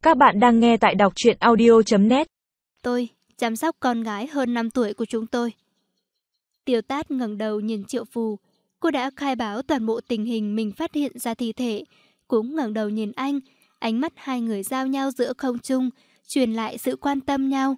Các bạn đang nghe tại đọc truyện audio.net. Tôi chăm sóc con gái hơn 5 tuổi của chúng tôi. Tiêu Tát ngẩng đầu nhìn Triệu Phù. Cô đã khai báo toàn bộ tình hình mình phát hiện ra thi thể. Cũng ngẩng đầu nhìn anh. Ánh mắt hai người giao nhau giữa không trung, truyền lại sự quan tâm nhau.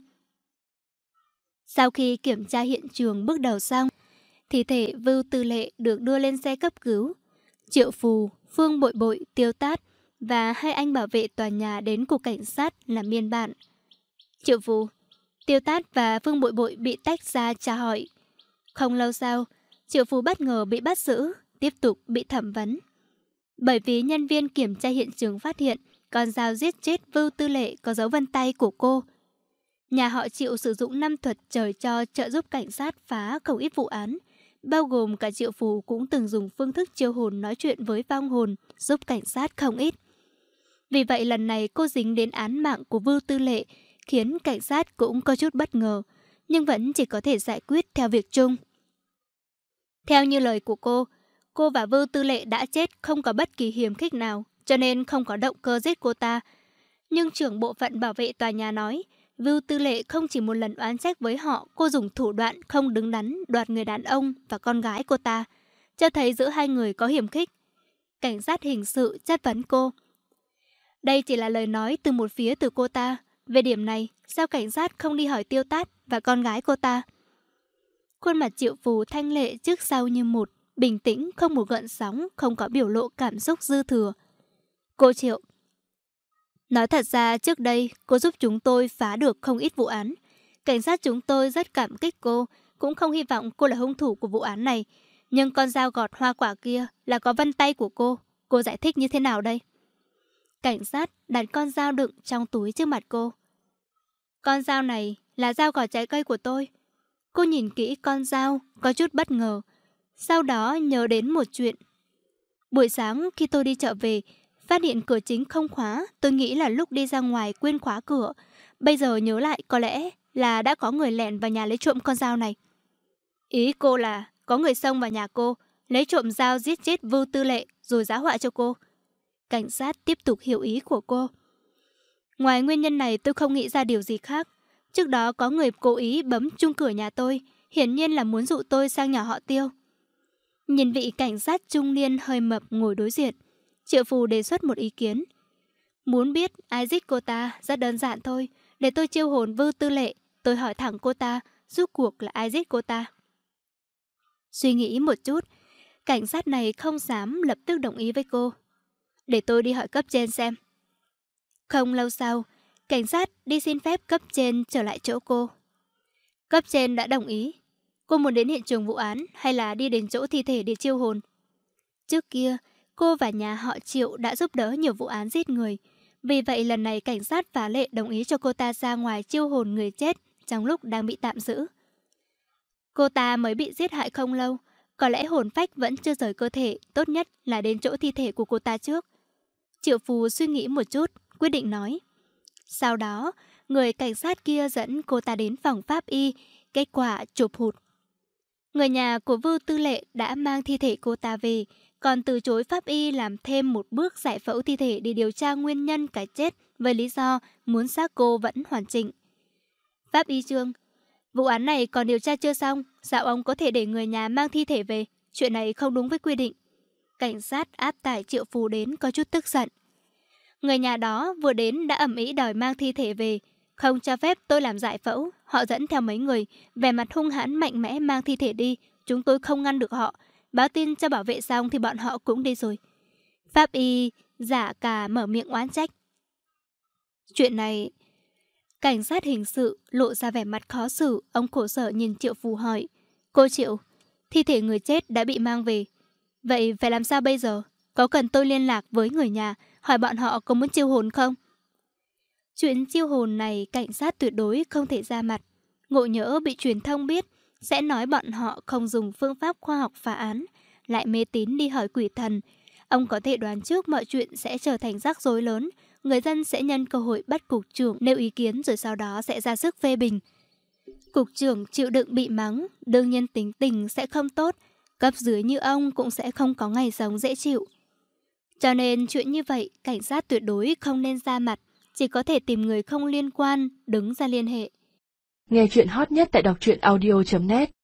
Sau khi kiểm tra hiện trường bước đầu xong, thi thể Vưu Tư Lệ được đưa lên xe cấp cứu. Triệu Phù, Phương Bội Bội, Tiêu Tát và hai anh bảo vệ tòa nhà đến cục cảnh sát làm biên bản. Triệu Phù, Tiêu Tát và Phương Bội Bội bị tách ra tra hỏi. Không lâu sau, Triệu Phù bất ngờ bị bắt giữ, tiếp tục bị thẩm vấn. Bởi vì nhân viên kiểm tra hiện trường phát hiện con dao giết chết Vưu Tư Lệ có dấu vân tay của cô. Nhà họ Triệu sử dụng 5 thuật trời cho trợ giúp cảnh sát phá không ít vụ án, bao gồm cả Triệu Phù cũng từng dùng phương thức chiêu hồn nói chuyện với vong hồn giúp cảnh sát không ít. Vì vậy lần này cô dính đến án mạng của Vưu Tư Lệ, khiến cảnh sát cũng có chút bất ngờ, nhưng vẫn chỉ có thể giải quyết theo việc chung. Theo như lời của cô và Vưu Tư Lệ đã chết không có bất kỳ hiềm khích nào, cho nên không có động cơ giết cô ta. Nhưng trưởng bộ phận bảo vệ tòa nhà nói, Vưu Tư Lệ không chỉ một lần oán trách với họ cô dùng thủ đoạn không đứng đắn đoạt người đàn ông và con gái cô ta, cho thấy giữa hai người có hiềm khích. Cảnh sát hình sự chất vấn cô. Đây chỉ là lời nói từ một phía từ cô ta. Về điểm này, sao cảnh sát không đi hỏi Tiêu Tát và con gái cô ta? Khuôn mặt Triệu Phù thanh lệ trước sau như một, bình tĩnh, không một gợn sóng, không có biểu lộ cảm xúc dư thừa. Cô Triệu, nói thật ra trước đây cô giúp chúng tôi phá được không ít vụ án. Cảnh sát chúng tôi rất cảm kích cô, cũng không hy vọng cô là hung thủ của vụ án này. Nhưng con dao gọt hoa quả kia là có vân tay của cô giải thích như thế nào đây? Cảnh sát đặt con dao đựng trong túi trước mặt cô. Con dao này là dao gọt trái cây của tôi. Cô nhìn kỹ con dao, có chút bất ngờ. Sau đó nhớ đến một chuyện. Buổi sáng khi tôi đi chợ về, phát hiện cửa chính không khóa. Tôi nghĩ là lúc đi ra ngoài quên khóa cửa. Bây giờ nhớ lại có lẽ là đã có người lẻn vào nhà lấy trộm con dao này. Ý cô là có người xông vào nhà cô, lấy trộm dao giết chết Vưu Tư Lệ rồi giá họa cho cô. Cảnh sát tiếp tục hiểu ý của cô. Ngoài nguyên nhân này tôi không nghĩ ra điều gì khác. Trước đó có người cố ý bấm chuông cửa nhà tôi, hiển nhiên là muốn dụ tôi sang nhà họ Tiêu. Nhìn vị cảnh sát trung niên hơi mập ngồi đối diện, Triệu Phù đề xuất một ý kiến. Muốn biết ai giết cô ta rất đơn giản thôi. Để tôi chiêu hồn Vưu Tư Lệ, tôi hỏi thẳng cô ta, rốt cuộc là ai giết cô ta. Suy nghĩ một chút, cảnh sát này không dám lập tức đồng ý với cô. Để tôi đi hỏi cấp trên xem. Không lâu sau, cảnh sát đi xin phép cấp trên trở lại chỗ cô. Cấp trên đã đồng ý. Cô muốn đến hiện trường vụ án hay là đi đến chỗ thi thể để chiêu hồn? Trước kia, cô và nhà họ Triệu đã giúp đỡ nhiều vụ án giết người. Vì vậy lần này cảnh sát phá lệ đồng ý cho cô ta ra ngoài chiêu hồn người chết trong lúc đang bị tạm giữ. Cô ta mới bị giết hại không lâu, có lẽ hồn phách vẫn chưa rời cơ thể, tốt nhất là đến chỗ thi thể của cô ta trước. Triệu Phù suy nghĩ một chút, quyết định nói. Sau đó, người cảnh sát kia dẫn cô ta đến phòng pháp y, kết quả chụp hụt. Người nhà của Vưu Tư Lệ đã mang thi thể cô ta về, còn từ chối pháp y làm thêm một bước giải phẫu thi thể để điều tra nguyên nhân cái chết với lý do muốn xác cô vẫn hoàn chỉnh. Pháp y Trương, vụ án này còn điều tra chưa xong, sao ông có thể để người nhà mang thi thể về? Chuyện này không đúng với quy định. Cảnh sát áp tải Triệu Phù đến có chút tức giận. Người nhà đó vừa đến đã ầm ĩ đòi mang thi thể về, không cho phép tôi làm giải phẫu. Họ dẫn theo mấy người, vẻ mặt hung hãn mạnh mẽ mang thi thể đi. Chúng tôi không ngăn được họ. Báo tin cho bảo vệ xong thì bọn họ cũng đi rồi. Pháp y giả cả mở miệng oán trách. Chuyện này... Cảnh sát hình sự lộ ra vẻ mặt khó xử. Ông khổ sở nhìn Triệu Phù hỏi. Cô Triệu, thi thể người chết đã bị mang về. Vậy phải làm sao bây giờ? Có cần tôi liên lạc với người nhà, hỏi bọn họ có muốn chiêu hồn không? Chuyện chiêu hồn này cảnh sát tuyệt đối không thể ra mặt. Ngộ nhỡ bị truyền thông biết, sẽ nói bọn họ không dùng phương pháp khoa học phá án, lại mê tín đi hỏi quỷ thần. Ông có thể đoán trước mọi chuyện sẽ trở thành rắc rối lớn. Người dân sẽ nhân cơ hội bắt cục trưởng nêu ý kiến rồi sau đó sẽ ra sức phê bình. Cục trưởng chịu đựng bị mắng, đương nhiên tính tình sẽ không tốt. Cấp dưới như ông cũng sẽ không có ngày sống dễ chịu. Cho nên chuyện như vậy, cảnh sát tuyệt đối không nên ra mặt, chỉ có thể tìm người không liên quan đứng ra liên hệ. Nghe chuyện hot nhất tại đọc truyện audio.net